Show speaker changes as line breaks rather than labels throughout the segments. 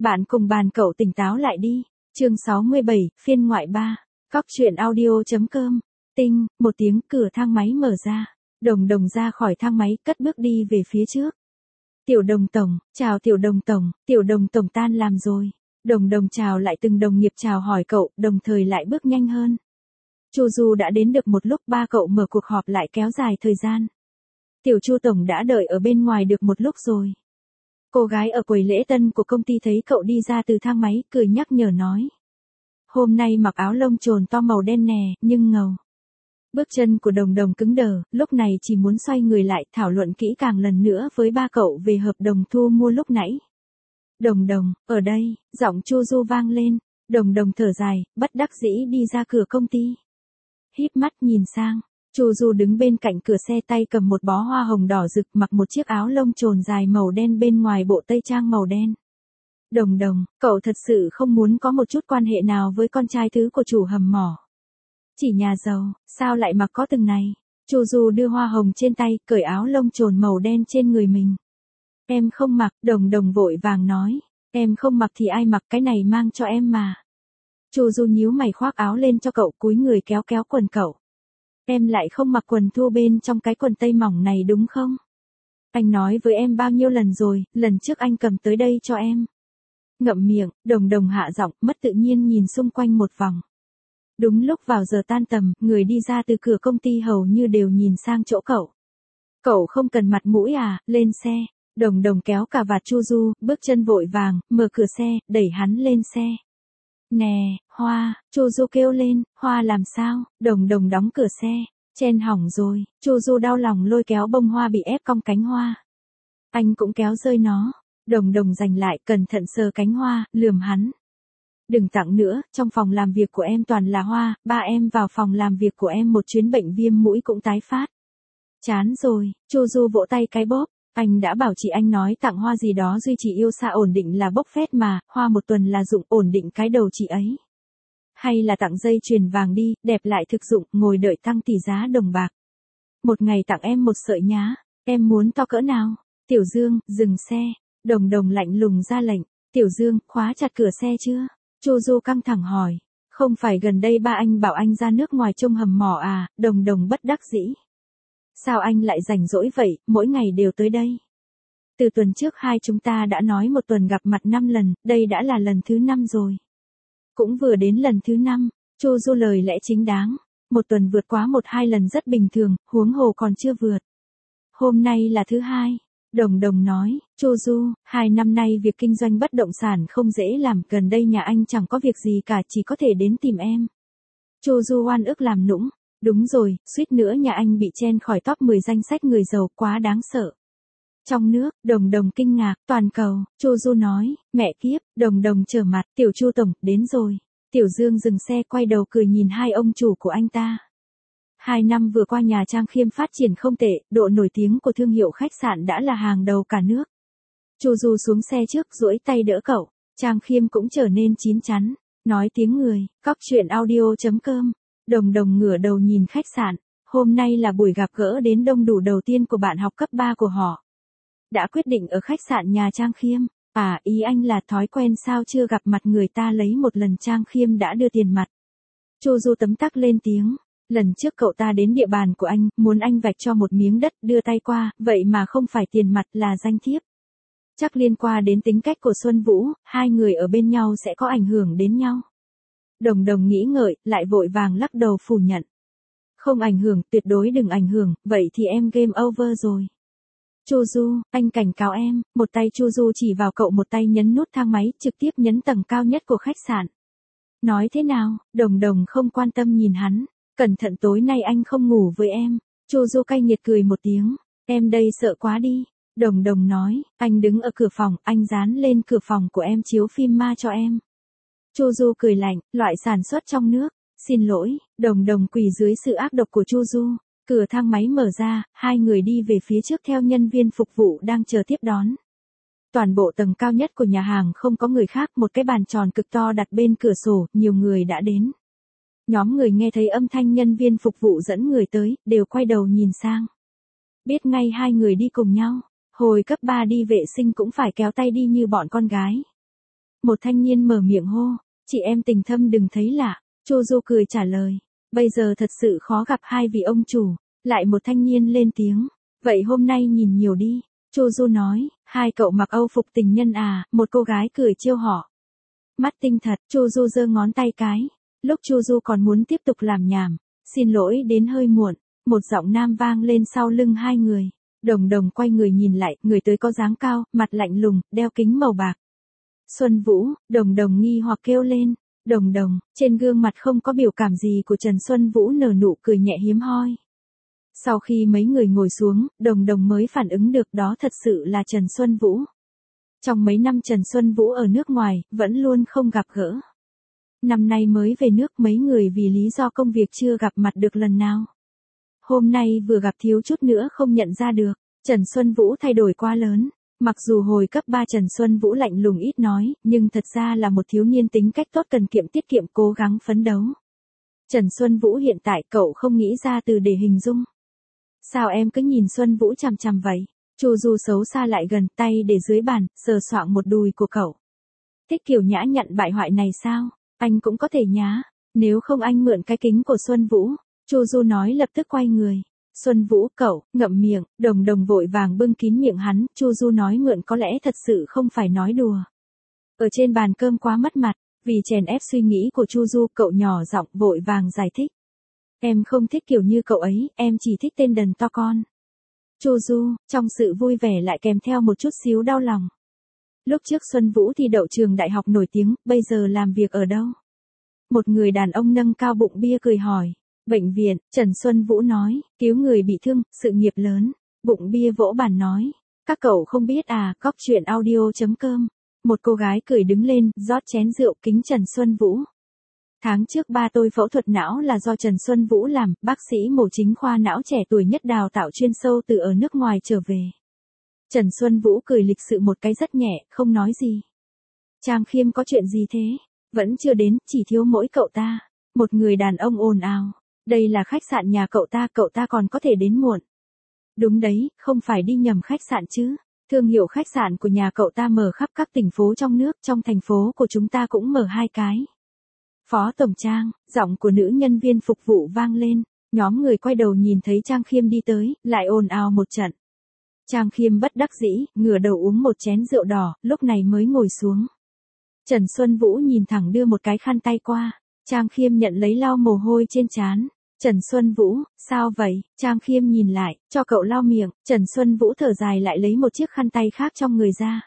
Bạn cùng bàn cậu tỉnh táo lại đi. Chương 67, phiên ngoại 3. Cóc truyện audio.com. Tinh, một tiếng cửa thang máy mở ra. Đồng Đồng ra khỏi thang máy, cất bước đi về phía trước. Tiểu Đồng tổng, chào Tiểu Đồng tổng tan làm rồi. Đồng Đồng chào lại từng đồng nghiệp chào hỏi cậu, đồng thời lại bước nhanh hơn. Chu Du đã đến được một lúc, ba cậu mở cuộc họp lại kéo dài thời gian. Tiểu Chu tổng đã đợi ở bên ngoài được một lúc rồi. Cô gái ở quầy lễ tân của công ty thấy cậu đi ra từ thang máy, cười nhắc nhở nói. Hôm nay mặc áo lông trồn to màu đen nè, nhưng ngầu. Bước chân của Đồng Đồng cứng đờ, lúc này chỉ muốn xoay người lại thảo luận kỹ càng lần nữa với ba cậu về hợp đồng thu mua lúc nãy. Đồng Đồng, ở đây, giọng Chu Du vang lên. Đồng Đồng thở dài, bất đắc dĩ đi ra cửa công ty. Híp mắt nhìn sang. Chu Du đứng bên cạnh cửa xe, tay cầm một bó hoa hồng đỏ rực, mặc một chiếc áo lông trồn dài màu đen, bên ngoài bộ tây trang màu đen. Đồng Đồng, cậu thật sự không muốn có một chút quan hệ nào với con trai thứ của chủ hầm mỏ. Chỉ nhà giàu, sao lại mặc có từng này? Chu Du đưa hoa hồng trên tay, cởi áo lông trồn màu đen trên người mình. Em không mặc, Đồng Đồng vội vàng nói. Em không mặc thì ai mặc, cái này mang cho em mà. Chu Du nhíu mày khoác áo lên cho cậu, cúi người kéo kéo quần cậu. Em lại không mặc quần thua bên trong cái quần tây mỏng này đúng không? Anh nói với em bao nhiêu lần rồi, lần trước anh cầm tới đây cho em. Ngậm miệng, Đồng Đồng hạ giọng, mất tự nhiên nhìn xung quanh một vòng. Đúng lúc vào giờ tan tầm, người đi ra từ cửa công ty hầu như đều nhìn sang chỗ cậu. Cậu không cần mặt mũi à, lên xe. Đồng Đồng kéo cà vạt Chu Du, bước chân vội vàng, mở cửa xe, đẩy hắn lên xe. Nè, Hoa, Chu Du kêu lên, Hoa làm sao? Đồng Đồng đóng cửa xe, chen hỏng rồi. Chu Du đau lòng lôi kéo bông hoa bị ép cong cánh hoa. Anh cũng kéo rơi nó. Đồng Đồng giành lại, cẩn thận sờ cánh hoa, lườm hắn. Đừng tặng nữa, trong phòng làm việc của em toàn là hoa, ba em vào phòng làm việc của em một chuyến bệnh viêm mũi cũng tái phát. Chán rồi, Chu Du vỗ tay cái bóp. Anh đã bảo chị anh nói tặng hoa gì đó duy trì yêu xa ổn định là bốc phét mà, hoa một tuần là dụng ổn định cái đầu chị ấy. Hay là tặng dây chuyền vàng đi, đẹp lại thực dụng, ngồi đợi tăng tỷ giá đồng bạc. Một ngày tặng em một sợi nhá, em muốn to cỡ nào? Tiểu Dương, dừng xe. Đồng Đồng lạnh lùng ra lệnh. Tiểu Dương, khóa chặt cửa xe chưa? Chu Du căng thẳng hỏi. Không phải gần đây ba anh bảo anh ra nước ngoài trông hầm mỏ à? Đồng Đồng bất đắc dĩ. Sao anh lại rảnh rỗi vậy, mỗi ngày đều tới đây? Từ tuần trước hai chúng ta đã nói một tuần gặp mặt 5 lần, đây đã là lần thứ 5 rồi. Cũng vừa đến lần thứ 5, Chu Du lời lẽ chính đáng. Một tuần vượt quá 1-2 lần rất bình thường, huống hồ còn chưa vượt. Hôm nay là thứ 2. Đồng Đồng nói, Chu Du, 2 năm nay việc kinh doanh bất động sản không dễ làm, gần đây nhà anh chẳng có việc gì cả, chỉ có thể đến tìm em. Chu Du oan ức làm nũng. Đúng rồi, suýt nữa nhà anh bị chen khỏi top 10 danh sách người giàu, quá đáng sợ. Trong nước, Đồng Đồng kinh ngạc, toàn cầu, Chu Du nói, mẹ kiếp, Đồng Đồng trở mặt, Tiểu Chu tổng, đến rồi. Tiểu Dương dừng xe, quay đầu cười nhìn hai ông chủ của anh ta. 2 năm vừa qua nhà Trang Khiêm phát triển không tệ, độ nổi tiếng của thương hiệu khách sạn đã là hàng đầu cả nước. Chu Du xuống xe trước, duỗi tay đỡ cậu, Trang Khiêm cũng trở nên chín chắn, nói tiếng người, cóc truyện audio.com. Đồng Đồng ngửa đầu nhìn khách sạn, hôm nay là buổi gặp gỡ đến đông đủ đầu tiên của bạn học cấp 3 của họ. Đã quyết định ở khách sạn nhà Trang Khiêm, à ý anh là thói quen sao chưa gặp mặt người ta lấy một lần Trang Khiêm đã đưa tiền mặt. Chu Du tấm tắc lên tiếng, lần trước cậu ta đến địa bàn của anh, muốn anh vạch cho một miếng đất đưa tay qua, vậy mà không phải tiền mặt là danh thiếp. Chắc liên quan đến tính cách của Xuân Vũ, hai người ở bên nhau sẽ có ảnh hưởng đến nhau. Đồng Đồng nghĩ ngợi, lại vội vàng lắc đầu phủ nhận. Không ảnh hưởng, tuyệt đối đừng ảnh hưởng, vậy thì em game over rồi. Chu Du, anh cảnh cáo em, một tay Chu Du chỉ vào cậu, một tay nhấn nút thang máy, trực tiếp nhấn tầng cao nhất của khách sạn. Nói thế nào? Đồng Đồng không quan tâm nhìn hắn, cẩn thận tối nay anh không ngủ với em. Chu Du cay nghiệt cười một tiếng, em đây sợ quá đi. Đồng Đồng nói, anh đứng ở cửa phòng, anh dán lên cửa phòng của em chiếu phim ma cho em. Chu Du cười lạnh, loại sản xuất trong nước. Xin lỗi, Đồng Đồng quỳ dưới sự ác độc của Chu Du. Cửa thang máy mở ra, hai người đi về phía trước theo nhân viên phục vụ đang chờ tiếp đón. Toàn bộ tầng cao nhất của nhà hàng không có người khác, một cái bàn tròn cực to đặt bên cửa sổ, nhiều người đã đến. Nhóm người nghe thấy âm thanh nhân viên phục vụ dẫn người tới, đều quay đầu nhìn sang. Biết ngay hai người đi cùng nhau, hồi cấp 3 đi vệ sinh cũng phải kéo tay đi như bọn con gái. Một thanh niên mở miệng hô, chị em tình thâm đừng thấy lạ. Chu Du cười trả lời, bây giờ thật sự khó gặp hai vị ông chủ. Lại một thanh niên lên tiếng, vậy hôm nay nhìn nhiều đi. Chu Du nói, hai cậu mặc Âu phục tình nhân à? Một cô gái cười trêu họ. Mắt tinh thật, Chu Du giơ ngón tay cái. Lúc Chu Du còn muốn tiếp tục làm nhảm, xin lỗi đến hơi muộn, một giọng nam vang lên sau lưng hai người. Đồng Đồng quay người nhìn lại, người tới có dáng cao, mặt lạnh lùng, đeo kính màu bạc. Xuân Vũ. Đồng Đồng nghi hoặc kêu lên. Đồng Đồng. Trên gương mặt không có biểu cảm gì của Trần Xuân Vũ nở nụ cười nhẹ hiếm hoi. Sau khi mấy người ngồi xuống, Đồng Đồng mới phản ứng được đó thật sự là Trần Xuân Vũ. Trong mấy năm Trần Xuân Vũ ở nước ngoài, vẫn luôn không gặp gỡ. Năm nay mới về nước, mấy người vì lý do công việc chưa gặp mặt được lần nào. Hôm nay vừa gặp thiếu chút nữa không nhận ra được. Trần Xuân Vũ thay đổi quá lớn. Mặc dù hồi cấp 3 Trần Xuân Vũ lạnh lùng ít nói, nhưng thật ra là một thiếu niên tính cách tốt, cần kiệm tiết kiệm, cố gắng phấn đấu. Trần Xuân Vũ hiện tại cậu không nghĩ ra từ để hình dung. Sao em cứ nhìn Xuân Vũ chằm chằm vậy? Chu Du xấu xa lại gần, tay để dưới bàn, sờ soạng một đùi của cậu. Thích kiểu nhã nhặn bại hoại này sao? Anh cũng có thể nhá. Nếu không anh mượn cái kính của Xuân Vũ. Chu Du nói lập tức quay người. Xuân Vũ, cậu, ngậm miệng. Đồng Đồng vội vàng bưng kín miệng hắn. Chu Du nói mượn có lẽ thật sự không phải nói đùa. Ở trên bàn cơm quá mất mặt. Vì chèn ép suy nghĩ của Chu Du, cậu nhỏ giọng vội vàng giải thích. Em không thích kiểu như cậu ấy, em chỉ thích tên đần to con. Chu Du, trong sự vui vẻ lại kèm theo một chút xíu đau lòng. Lúc trước Xuân Vũ thi đậu trường đại học nổi tiếng, bây giờ làm việc ở đâu? Một người đàn ông nâng cao bụng bia cười hỏi. Bệnh viện. Trần Xuân Vũ nói, cứu người bị thương, sự nghiệp lớn. Bụng bia vỗ bàn nói, các cậu không biết à? Cóc truyện audio.com. Một cô gái cười đứng lên, rót chén rượu kính Trần Xuân Vũ. Tháng trước ba tôi phẫu thuật não là do Trần Xuân Vũ làm, bác sĩ mổ chính khoa não trẻ tuổi nhất đào tạo chuyên sâu từ ở nước ngoài trở về. Trần Xuân Vũ cười lịch sự một cái rất nhẹ, không nói gì. Trang Khiêm có chuyện gì thế? Vẫn chưa đến, chỉ thiếu mỗi cậu ta. Một người đàn ông ồn ào. Đây là khách sạn nhà cậu ta còn có thể đến muộn. Đúng đấy, không phải đi nhầm khách sạn chứ. Thương hiệu khách sạn của nhà cậu ta mở khắp các tỉnh phố trong nước, trong thành phố của chúng ta cũng mở 2 cái. Phó tổng Trang, giọng của nữ nhân viên phục vụ vang lên. Nhóm người quay đầu nhìn thấy Trang Khiêm đi tới, lại ồn ào một trận. Trang Khiêm bất đắc dĩ, ngửa đầu uống một chén rượu đỏ, lúc này mới ngồi xuống. Trần Xuân Vũ nhìn thẳng đưa một cái khăn tay qua. Trang Khiêm nhận lấy lau mồ hôi trên trán. Trần Xuân Vũ, sao vậy? Trang Khiêm nhìn lại, cho cậu lau miệng. Trần Xuân Vũ thở dài lại lấy một chiếc khăn tay khác trong người ra.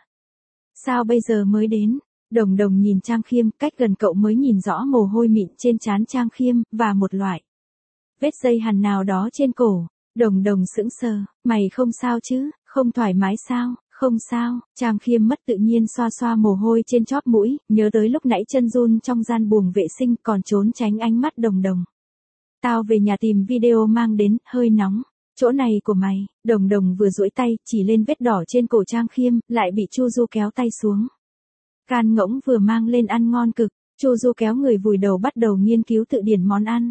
Sao bây giờ mới đến? Đồng Đồng nhìn Trang Khiêm, cách gần cậu mới nhìn rõ mồ hôi mịn trên trán Trang Khiêm, và một loại vết dây hằn nào đó trên cổ. Đồng Đồng sững sờ, mày không sao chứ, không thoải mái sao? Không sao. Trang Khiêm mất tự nhiên xoa xoa mồ hôi trên chóp mũi, nhớ tới lúc nãy chân run trong gian buồng vệ sinh còn trốn tránh ánh mắt Đồng Đồng. Tao về nhà tìm video mang đến, hơi nóng. Chỗ này của mày. Đồng Đồng vừa duỗi tay, chỉ lên vết đỏ trên cổ Trang Khiêm, lại bị Chu Du kéo tay xuống. Gan ngỗng vừa mang lên ăn ngon cực. Chu Du kéo người vùi đầu bắt đầu nghiên cứu tự điển món ăn.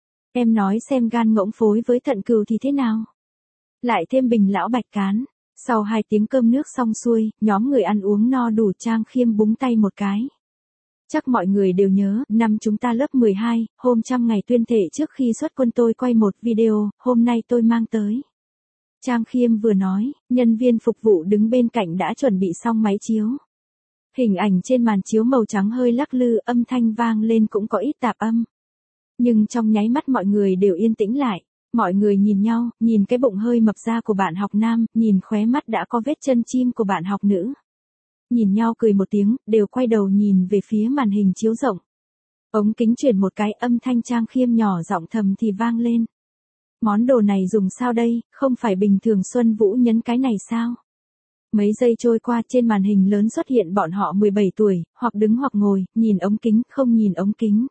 Em nói xem gan ngỗng phối với thận cừu thì thế nào? Lại thêm bình lão bạch cán. Sau 2 tiếng cơm nước xong xuôi, nhóm người ăn uống no đủ. Trang Khiêm búng tay một cái. Chắc mọi người đều nhớ, năm chúng ta lớp 12, hôm 100 ngày tuyên thệ trước khi xuất quân tôi quay một video, hôm nay tôi mang tới. Trang Khiêm vừa nói, nhân viên phục vụ đứng bên cạnh đã chuẩn bị xong máy chiếu. Hình ảnh trên màn chiếu màu trắng hơi lắc lư, âm thanh vang lên cũng có ít tạp âm. Nhưng trong nháy mắt mọi người đều yên tĩnh lại. Mọi người nhìn nhau, nhìn cái bụng hơi mập ra của bạn học nam, nhìn khóe mắt đã có vết chân chim của bạn học nữ. Nhìn nhau cười một tiếng, đều quay đầu nhìn về phía màn hình chiếu rộng. Ống kính chuyển một cái, âm thanh Trang Khiêm nhỏ giọng thầm thì vang lên. Món đồ này dùng sao đây, không phải bình thường Xuân Vũ nhấn cái này sao? Mấy giây trôi qua, trên màn hình lớn xuất hiện bọn họ 17 tuổi, hoặc đứng hoặc ngồi, nhìn ống kính, không nhìn ống kính.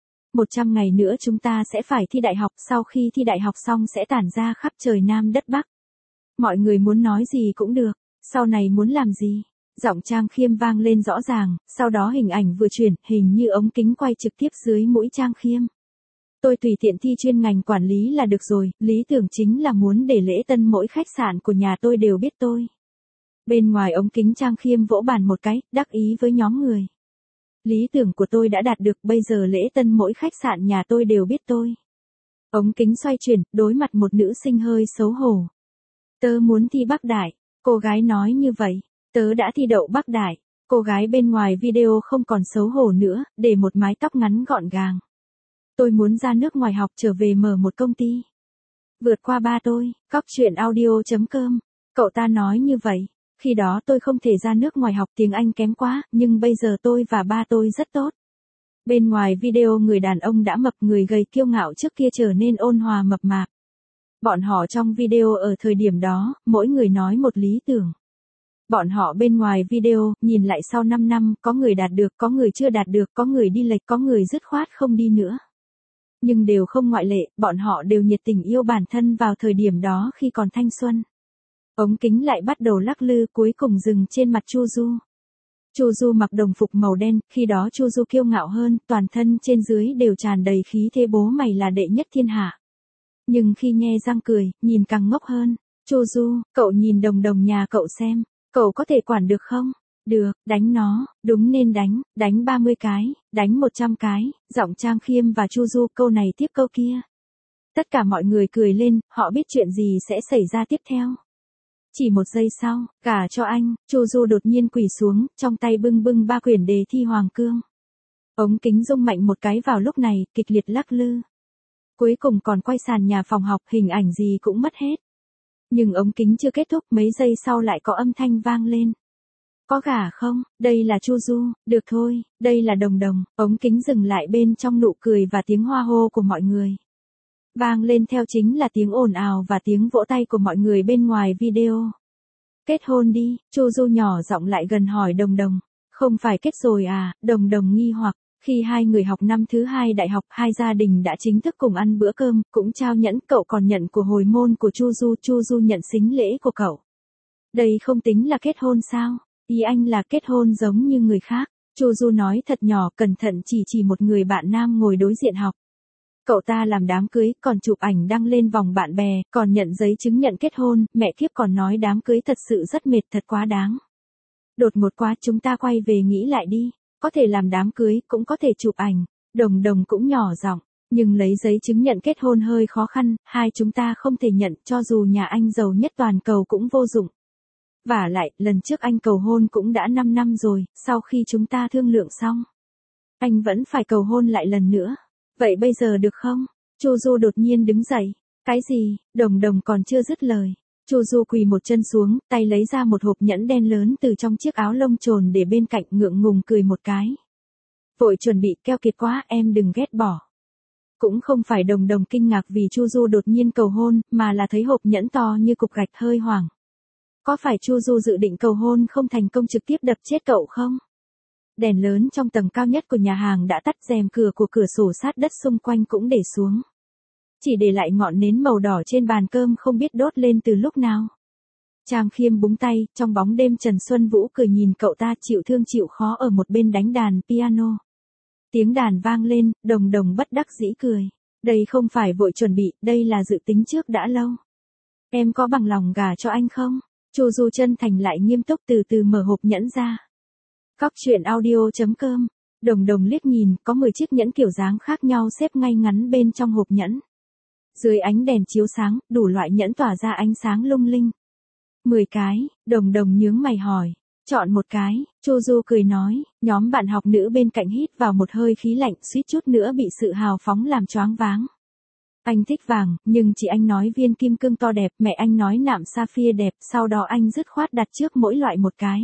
100 ngày nữa chúng ta sẽ phải thi đại học, sau khi thi đại học xong sẽ tản ra khắp trời Nam đất Bắc. Mọi người muốn nói gì cũng được, sau này muốn làm gì? Giọng Trang Khiêm vang lên rõ ràng, sau đó hình ảnh vừa chuyển, hình như ống kính quay trực tiếp dưới mũi Trang Khiêm. Tôi tùy tiện thi chuyên ngành quản lý là được rồi, lý tưởng chính là muốn để lễ tân mỗi khách sạn của nhà tôi đều biết tôi. Bên ngoài ống kính Trang Khiêm vỗ bàn một cái, đắc ý với nhóm người. Lý tưởng của tôi đã đạt được, bây giờ lễ tân mỗi khách sạn nhà tôi đều biết tôi. Ống kính xoay chuyển, đối mặt một nữ sinh hơi xấu hổ. Tớ muốn thi Bắc Đại, cô gái nói như vậy. Tớ đã thi đậu Bắc Đại. Cô gái bên ngoài video không còn xấu hổ nữa, để một mái tóc ngắn gọn gàng. Tôi muốn ra nước ngoài học trở về mở một công ty. Vượt qua ba tôi, cóc truyện audio.com. Cậu ta nói như vậy. Khi đó tôi không thể ra nước ngoài học, tiếng Anh kém quá, nhưng bây giờ tôi và ba tôi rất tốt. Bên ngoài video người đàn ông đã mập, người gầy kiêu ngạo trước kia trở nên ôn hòa mập mạp. Bọn họ trong video ở thời điểm đó, mỗi người nói một lý tưởng. Bọn họ bên ngoài video, nhìn lại sau 5 năm, có người đạt được, có người chưa đạt được, có người đi lệch, có người dứt khoát không đi nữa. Nhưng đều không ngoại lệ, bọn họ đều nhiệt tình yêu bản thân vào thời điểm đó khi còn thanh xuân. Ống kính lại bắt đầu lắc lư, cuối cùng dừng trên mặt Chu Du. Chu Du mặc đồng phục màu đen, khi đó Chu Du kiêu ngạo hơn, toàn thân trên dưới đều tràn đầy khí thế bố mày là đệ nhất thiên hạ. Nhưng khi nhe răng cười, nhìn càng ngốc hơn. Chu Du, cậu nhìn Đồng Đồng nhà cậu xem, cậu có thể quản được không? Được, đánh nó, đúng nên đánh 30 cái, đánh 100 cái, giọng Trang Khiêm và Chu Du câu này tiếp câu kia. Tất cả mọi người cười lên, họ biết chuyện gì sẽ xảy ra tiếp theo. Chỉ một giây sau, cả cho anh, Chu Du đột nhiên quỳ xuống, trong tay bưng 3 quyển đề thi Hoàng Cương. Ống kính rung mạnh một cái vào lúc này, kịch liệt lắc lư. Cuối cùng còn quay sàn nhà phòng học, hình ảnh gì cũng mất hết. Nhưng ống kính chưa kết thúc, mấy giây sau lại có âm thanh vang lên. Có gả không? Đây là Chu Du, được thôi, đây là Đồng Đồng. Ống kính dừng lại bên trong nụ cười và tiếng hoa hô của mọi người. Vang lên theo chính là tiếng ồn ào và tiếng vỗ tay của mọi người bên ngoài video. Kết hôn đi, Chu Du nhỏ giọng lại gần hỏi Đồng Đồng. Không phải kết rồi à? Đồng Đồng nghi hoặc. Khi hai người học năm thứ 2 đại học, hai gia đình đã chính thức cùng ăn bữa cơm, cũng trao nhẫn, cậu còn nhận của hồi môn của Chu Du nhận sính lễ của cậu. Đây không tính là kết hôn sao? Ý anh là kết hôn giống như người khác. Chu Du nói thật nhỏ, cẩn thận chỉ một người bạn nam ngồi đối diện học. Cậu ta làm đám cưới, còn chụp ảnh đăng lên vòng bạn bè, còn nhận giấy chứng nhận kết hôn, mẹ kiếp còn nói đám cưới thật sự rất mệt, thật quá đáng. Đột ngột quá, chúng ta quay về nghĩ lại đi. Có thể làm đám cưới, cũng có thể chụp ảnh. Đồng Đồng cũng nhỏ giọng, nhưng lấy giấy chứng nhận kết hôn hơi khó khăn, hai chúng ta không thể nhận, cho dù nhà anh giàu nhất toàn cầu cũng vô dụng. Vả lại, lần trước anh cầu hôn cũng đã 5 năm rồi, sau khi chúng ta thương lượng xong. Anh vẫn phải cầu hôn lại lần nữa. Vậy bây giờ được không? Chu Du đột nhiên đứng dậy. Cái gì? Đồng Đồng còn chưa dứt lời. Chu Du quỳ một chân xuống, tay lấy ra một hộp nhẫn đen lớn từ trong chiếc áo lông trồn để bên cạnh, ngượng ngùng cười một cái. Vội chuẩn bị, keo kiệt quá, em đừng ghét bỏ. Cũng không phải Đồng Đồng kinh ngạc vì Chu Du đột nhiên cầu hôn, mà là thấy hộp nhẫn to như cục gạch hơi hoảng. Có phải Chu Du dự định cầu hôn không thành công trực tiếp đập chết cậu không? Đèn lớn trong tầng cao nhất của nhà hàng đã tắt, rèm cửa của cửa sổ sát đất xung quanh cũng để xuống. Chỉ để lại ngọn nến màu đỏ trên bàn cơm không biết đốt lên từ lúc nào. Trang Khiêm búng tay, trong bóng đêm Trần Xuân Vũ cười nhìn cậu ta chịu thương chịu khó ở một bên đánh đàn piano. Tiếng đàn vang lên, Đồng Đồng bất đắc dĩ cười. Đây không phải vội chuẩn bị, đây là dự tính trước đã lâu. Em có bằng lòng gả cho anh không? Chu Du chân thành lại nghiêm túc từ từ mở hộp nhẫn ra. Cóc truyện audio.com. Đồng Đồng liếc nhìn, có 10 chiếc nhẫn kiểu dáng khác nhau xếp ngay ngắn bên trong hộp nhẫn. Dưới ánh đèn chiếu sáng, đủ loại nhẫn tỏa ra ánh sáng lung linh. 10 cái, Đồng Đồng nhướng mày hỏi. Chọn một cái, Chu Du cười nói, nhóm bạn học nữ bên cạnh hít vào một hơi khí lạnh, suýt chút nữa bị sự hào phóng làm choáng váng. Anh thích vàng, nhưng chị anh nói viên kim cương to đẹp, mẹ anh nói nạm sapphire đẹp, sau đó anh dứt khoát đặt trước mỗi loại một cái.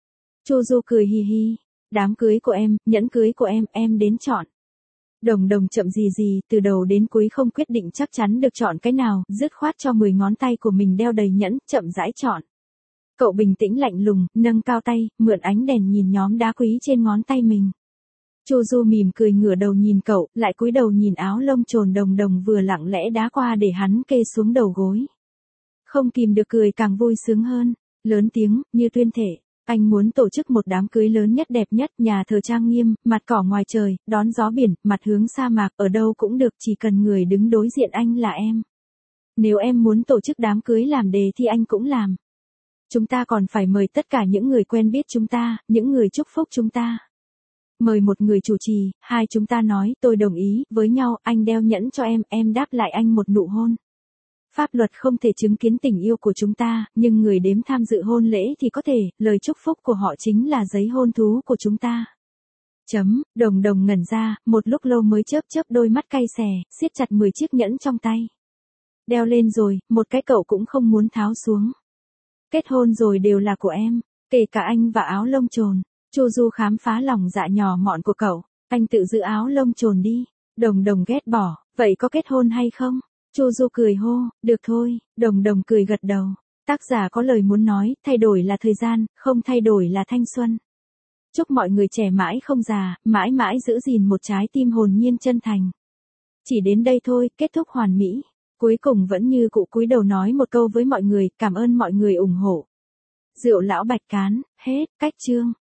Chu Du cười hì hì, đám cưới của em, nhẫn cưới của em đến chọn. Đồng Đồng chậm gì, từ đầu đến cuối không quyết định chắc chắn được chọn cái nào, dứt khoát cho 10 ngón tay của mình đeo đầy nhẫn, chậm rãi chọn. Cậu bình tĩnh lạnh lùng, nâng cao tay, mượn ánh đèn nhìn nhóm đá quý trên ngón tay mình. Chu Du mỉm cười ngửa đầu nhìn cậu, lại cúi đầu nhìn áo lông trồn Đồng Đồng vừa lặng lẽ đá qua để hắn kê xuống đầu gối. Không kìm được cười càng vui sướng hơn, lớn tiếng, như tuyên thể. Anh muốn tổ chức một đám cưới lớn nhất đẹp nhất, nhà thờ trang nghiêm, mặt cỏ ngoài trời, đón gió biển, mặt hướng sa mạc, ở đâu cũng được, chỉ cần người đứng đối diện anh là em. Nếu em muốn tổ chức đám cưới làm đề thì anh cũng làm. Chúng ta còn phải mời tất cả những người quen biết chúng ta, những người chúc phúc chúng ta. Mời một người chủ trì, hai chúng ta nói, tôi đồng ý với nhau, anh đeo nhẫn cho em đáp lại anh một nụ hôn. Pháp luật không thể chứng kiến tình yêu của chúng ta, nhưng người đến tham dự hôn lễ thì có thể, lời chúc phúc của họ chính là giấy hôn thú của chúng ta. Đồng Đồng ngẩn ra, một lúc lâu mới chớp chớp đôi mắt cay xè, siết chặt 10 chiếc nhẫn trong tay. Đeo lên rồi, một cái cậu cũng không muốn tháo xuống. Kết hôn rồi đều là của em, kể cả anh và áo lông chồn. Chu Du khám phá lòng dạ nhỏ mọn của cậu, anh tự giữ áo lông chồn đi. Đồng Đồng ghét bỏ, vậy có kết hôn hay không? Chu Du cười hô, được thôi. Đồng Đồng cười gật đầu. Tác giả có lời muốn nói, thay đổi là thời gian, không thay đổi là thanh xuân. Chúc mọi người trẻ mãi không già, mãi mãi giữ gìn một trái tim hồn nhiên chân thành. Chỉ đến đây thôi, kết thúc hoàn mỹ. Cuối cùng vẫn như cụ cúi đầu nói một câu với mọi người, cảm ơn mọi người ủng hộ. Rượu lão bạch cán, hết, cách chương.